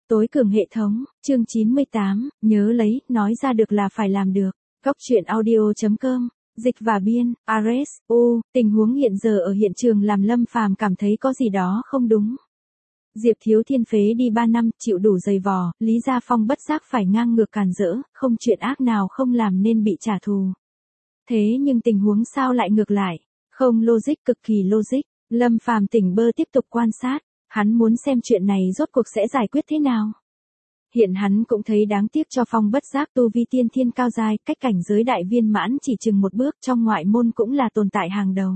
Tối cường hệ thống, chương 98, nhớ lấy, nói ra được là phải làm được. Góc truyện audio.com, dịch và biên, Ares, tình huống hiện giờ ở hiện trường làm Lâm Phàm cảm thấy có gì đó không đúng. Diệp Thiếu Thiên phế đi 3 năm, chịu đủ dày vò, Lý Gia Phong bất giác phải ngang ngược càn rỡ, không chuyện ác nào không làm nên bị trả thù. Thế nhưng tình huống sao lại ngược lại? Không logic, cực kỳ logic. Lâm Phàm tỉnh bơ tiếp tục quan sát. Hắn muốn xem chuyện này rốt cuộc sẽ giải quyết thế nào. Hiện hắn cũng thấy đáng tiếc cho Phong bất giác tu vi tiên thiên cao giai, cách cảnh giới đại viên mãn chỉ chừng một bước, trong ngoại môn cũng là tồn tại hàng đầu.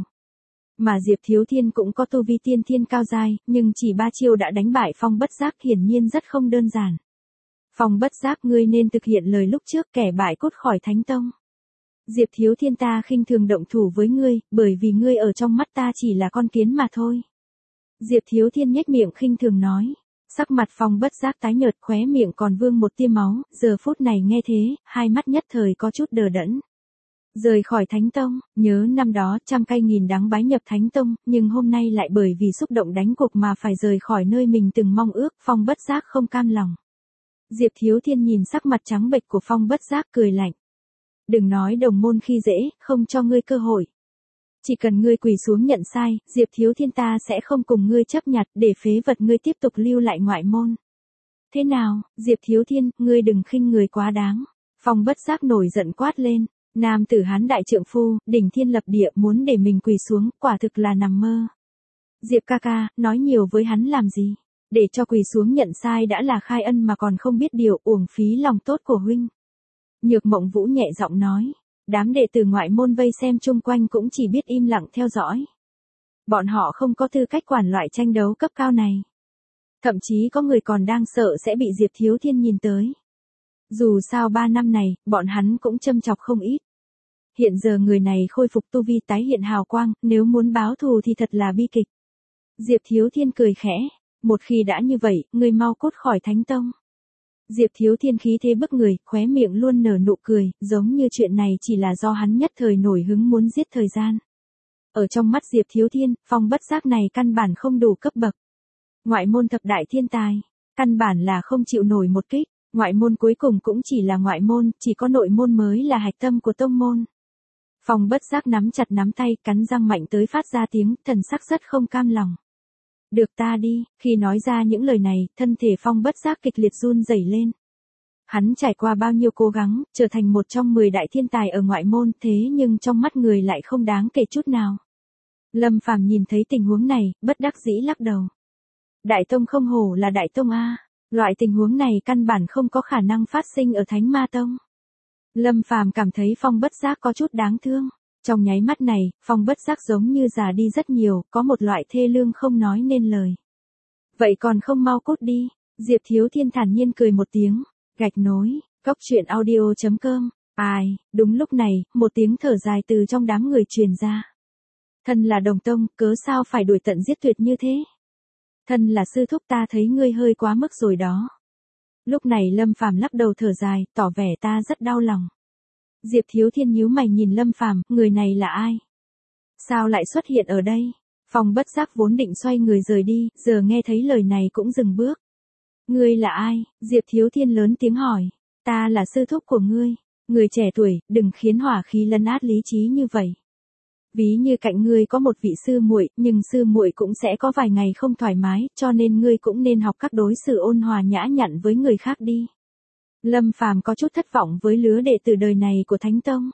Mà Diệp Thiếu Thiên cũng có tu vi tiên thiên cao giai, nhưng chỉ 3 chiêu đã đánh bại Phong bất giác, hiển nhiên rất không đơn giản. Phong bất giác, ngươi nên thực hiện lời lúc trước, kẻ bại cốt khỏi Thánh Tông. Diệp Thiếu Thiên, ta khinh thường động thủ với ngươi, bởi vì ngươi ở trong mắt ta chỉ là con kiến mà thôi. Diệp Thiếu Thiên nhếch miệng khinh thường nói. Sắc mặt Phong bất giác tái nhợt, khóe miệng còn vương một tia máu, giờ phút này nghe thế, hai mắt nhất thời có chút đờ đẫn. Rời khỏi Thánh Tông, nhớ năm đó trăm cay nghìn đắng bái nhập Thánh Tông, nhưng hôm nay lại bởi vì xúc động đánh cuộc mà phải rời khỏi nơi mình từng mong ước, Phong bất giác không cam lòng. Diệp Thiếu Thiên nhìn sắc mặt trắng bệch của Phong bất giác cười lạnh. Đừng nói đồng môn khi dễ, không cho ngươi cơ hội. Chỉ cần ngươi quỳ xuống nhận sai, Diệp Thiếu Thiên ta sẽ không cùng ngươi chấp nhặt, để phế vật ngươi tiếp tục lưu lại ngoại môn. Thế nào, Diệp Thiếu Thiên, ngươi đừng khinh người quá đáng. Phong bất giác nổi giận quát lên. Nam tử Hán đại trượng phu, đỉnh thiên lập địa, muốn để mình quỳ xuống, quả thực là nằm mơ. Diệp ca ca, nói nhiều với hắn làm gì? Để cho quỳ xuống nhận sai đã là khai ân mà còn không biết điều, uổng phí lòng tốt của huynh. Nhược Mộng Vũ nhẹ giọng nói. Đám đệ tử ngoại môn vây xem chung quanh cũng chỉ biết im lặng theo dõi. Bọn họ không có tư cách quản loại tranh đấu cấp cao này. Thậm chí có người còn đang sợ sẽ bị Diệp Thiếu Thiên nhìn tới. Dù sao 3 năm này, bọn hắn cũng châm chọc không ít. Hiện giờ người này khôi phục tu vi tái hiện hào quang, nếu muốn báo thù thì thật là bi kịch. Diệp Thiếu Thiên cười khẽ. Một khi đã như vậy, ngươi mau cút khỏi Thánh Tông. Diệp Thiếu Thiên khí thế bức người, khóe miệng luôn nở nụ cười, giống như chuyện này chỉ là do hắn nhất thời nổi hứng muốn giết thời gian. Ở trong mắt Diệp Thiếu Thiên, Phong bất giác này căn bản không đủ cấp bậc. Ngoại môn thập đại thiên tài, căn bản là không chịu nổi một kích, ngoại môn cuối cùng cũng chỉ là ngoại môn, chỉ có nội môn mới là hạch tâm của tông môn. Phong bất giác nắm chặt nắm tay, cắn răng mạnh tới phát ra tiếng, thần sắc rất không cam lòng. Được ta đi, khi nói ra những lời này, thân thể Phong bất giác kịch liệt run rẩy lên. Hắn trải qua bao nhiêu cố gắng, trở thành một trong 10 đại thiên tài ở ngoại môn, thế nhưng trong mắt người lại không đáng kể chút nào. Lâm Phàm nhìn thấy tình huống này, bất đắc dĩ lắc đầu. Đại tông không hổ là đại tông a, loại tình huống này căn bản không có khả năng phát sinh ở Thánh Ma Tông. Lâm Phàm cảm thấy Phong bất giác có chút đáng thương. Trong nháy mắt này, Phong bất giác giống như già đi rất nhiều, có một loại thê lương không nói nên lời. Vậy còn không mau cút đi. Diệp Thiếu Thiên thản nhiên cười một tiếng. Gạch nối, góc truyện audio.com. Ai, đúng lúc này, một tiếng thở dài từ trong đám người truyền ra. Thân là đồng tông, cớ sao phải đuổi tận giết tuyệt như thế? Thân là sư thúc, ta thấy ngươi hơi quá mức rồi đó. Lúc này Lâm Phàm lắc đầu thở dài, tỏ vẻ ta rất đau lòng. Diệp Thiếu Thiên nhíu mày nhìn Lâm Phàm, người này là ai? Sao lại xuất hiện ở đây? Phong bất giác vốn định xoay người rời đi, giờ nghe thấy lời này cũng dừng bước. Ngươi là ai? Diệp Thiếu Thiên lớn tiếng hỏi. Ta là sư thúc của ngươi. Người trẻ tuổi, đừng khiến hỏa khí lấn át lý trí như vậy. Ví như cạnh ngươi có một vị sư muội, nhưng sư muội cũng sẽ có vài ngày không thoải mái, cho nên ngươi cũng nên học các đối xử ôn hòa nhã nhặn với người khác đi. Lâm Phàm có chút thất vọng với lứa đệ tử đời này của Thánh Tông.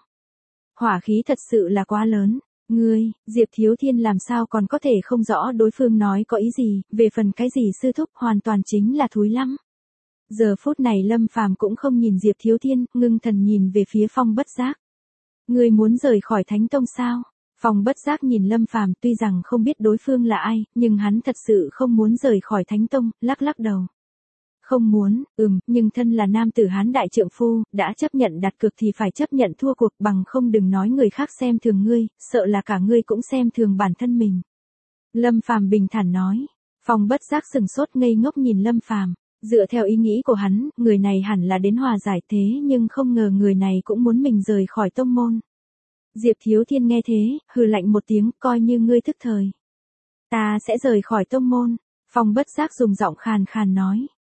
Hỏa khí thật sự là quá lớn. Ngươi, Diệp Thiếu Thiên làm sao còn có thể không rõ đối phương nói có ý gì, về phần cái gì sư thúc hoàn toàn chính là thúi lắm. Giờ phút này Lâm Phàm cũng không nhìn Diệp Thiếu Thiên, ngưng thần nhìn về phía Phong bất giác. Ngươi muốn rời khỏi Thánh Tông sao? Phong bất giác nhìn Lâm Phàm, tuy rằng không biết đối phương là ai, nhưng hắn thật sự không muốn rời khỏi Thánh Tông, lắc lắc đầu. Không muốn, nhưng thân là nam tử Hán đại trượng phu, đã chấp nhận đặt cược thì phải chấp nhận thua cuộc, bằng không đừng nói người khác xem thường ngươi, sợ là cả ngươi cũng xem thường bản thân mình. Lâm Phàm bình thản nói. Phong bất giác sừng sốt ngây ngốc nhìn Lâm Phàm, dựa theo ý nghĩ của hắn, người này hẳn là đến hòa giải, thế nhưng không ngờ người này cũng muốn mình rời khỏi tông môn. Diệp Thiếu Thiên nghe thế, hừ lạnh một tiếng, coi như ngươi thức thời. Ta sẽ rời khỏi tông môn. Phong bất giác dùng giọng khàn khàn nói.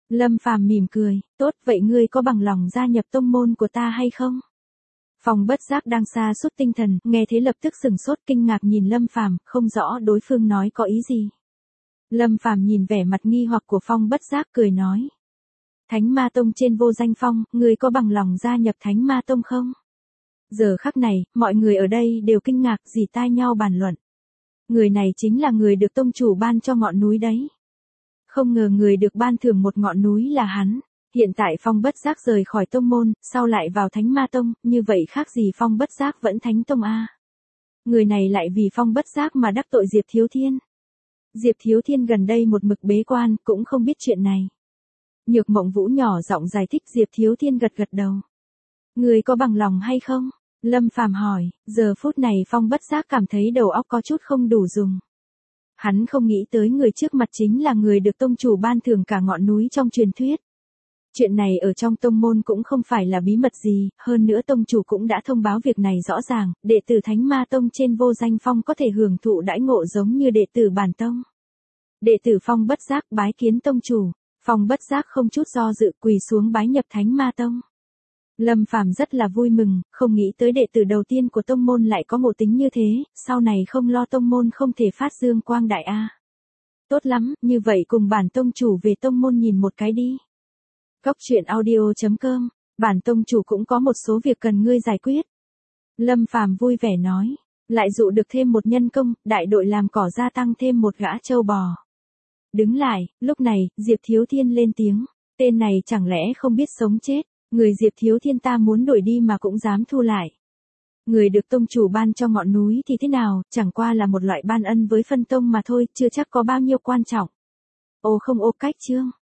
Lâm Phàm mỉm cười, tốt vậy ngươi có bằng lòng gia nhập tông môn của ta hay không? Phong Bất Giác đang sa sút tinh thần, nghe thế lập tức sửng sốt kinh ngạc nhìn Lâm Phàm, không rõ đối phương nói có ý gì. Lâm Phàm nhìn vẻ mặt nghi hoặc của Phong Bất Giác cười nói. Thánh Ma Tông trên vô danh phong, ngươi có bằng lòng gia nhập Thánh Ma Tông không? Giờ khắc này, mọi người ở đây đều kinh ngạc dì tai nhau bàn luận. Người này chính là người được tông chủ ban cho ngọn núi đấy. Không ngờ người được ban thưởng một ngọn núi là hắn. Hiện tại Phong Bất Giác rời khỏi tông môn, sau lại vào Thánh Ma Tông, như vậy khác gì Phong Bất Giác vẫn Thánh Tông a. Người này lại vì Phong Bất Giác mà đắc tội Diệp Thiếu Thiên. Diệp Thiếu Thiên gần đây một mực bế quan, cũng không biết chuyện này. Nhược Mộng Vũ nhỏ giọng giải thích. Diệp Thiếu Thiên gật gật đầu. Người có bằng lòng hay không? Lâm Phàm hỏi. Giờ phút này Phong Bất Giác cảm thấy đầu óc có chút không đủ dùng. Hắn không nghĩ tới người trước mặt chính là người được tông chủ ban thưởng cả ngọn núi trong truyền thuyết. Chuyện này ở trong tông môn cũng không phải là bí mật gì, hơn nữa tông chủ cũng đã thông báo việc này rõ ràng, đệ tử Thánh Ma Tông trên vô danh phong có thể hưởng thụ đãi ngộ giống như đệ tử bản tông. Đệ tử Phong Bất Giác bái kiến tông chủ, Phong Bất Giác không chút do dự quỳ xuống bái nhập Thánh Ma Tông. Lâm Phàm rất là vui mừng, không nghĩ tới đệ tử đầu tiên của tông môn lại có ngộ tính như thế, sau này không lo tông môn không thể phát dương quang đại a. Tốt lắm, như vậy cùng bản tông chủ về tông môn nhìn một cái đi. Góc truyện audio.com, bản tông chủ cũng có một số việc cần ngươi giải quyết. Lâm Phàm vui vẻ nói, lại dụ được thêm một nhân công, đại đội làm cỏ gia tăng thêm một gã trâu bò. Đứng lại, lúc này, Diệp Thiếu Thiên lên tiếng, tên này chẳng lẽ không biết sống chết, người Diệp Thiếu Thiên ta muốn đuổi đi mà cũng dám thu lại. Người được tông chủ ban cho ngọn núi thì thế nào, chẳng qua là một loại ban ân với phân tông mà thôi, chưa chắc có bao nhiêu quan trọng. Ô không ô cách chương.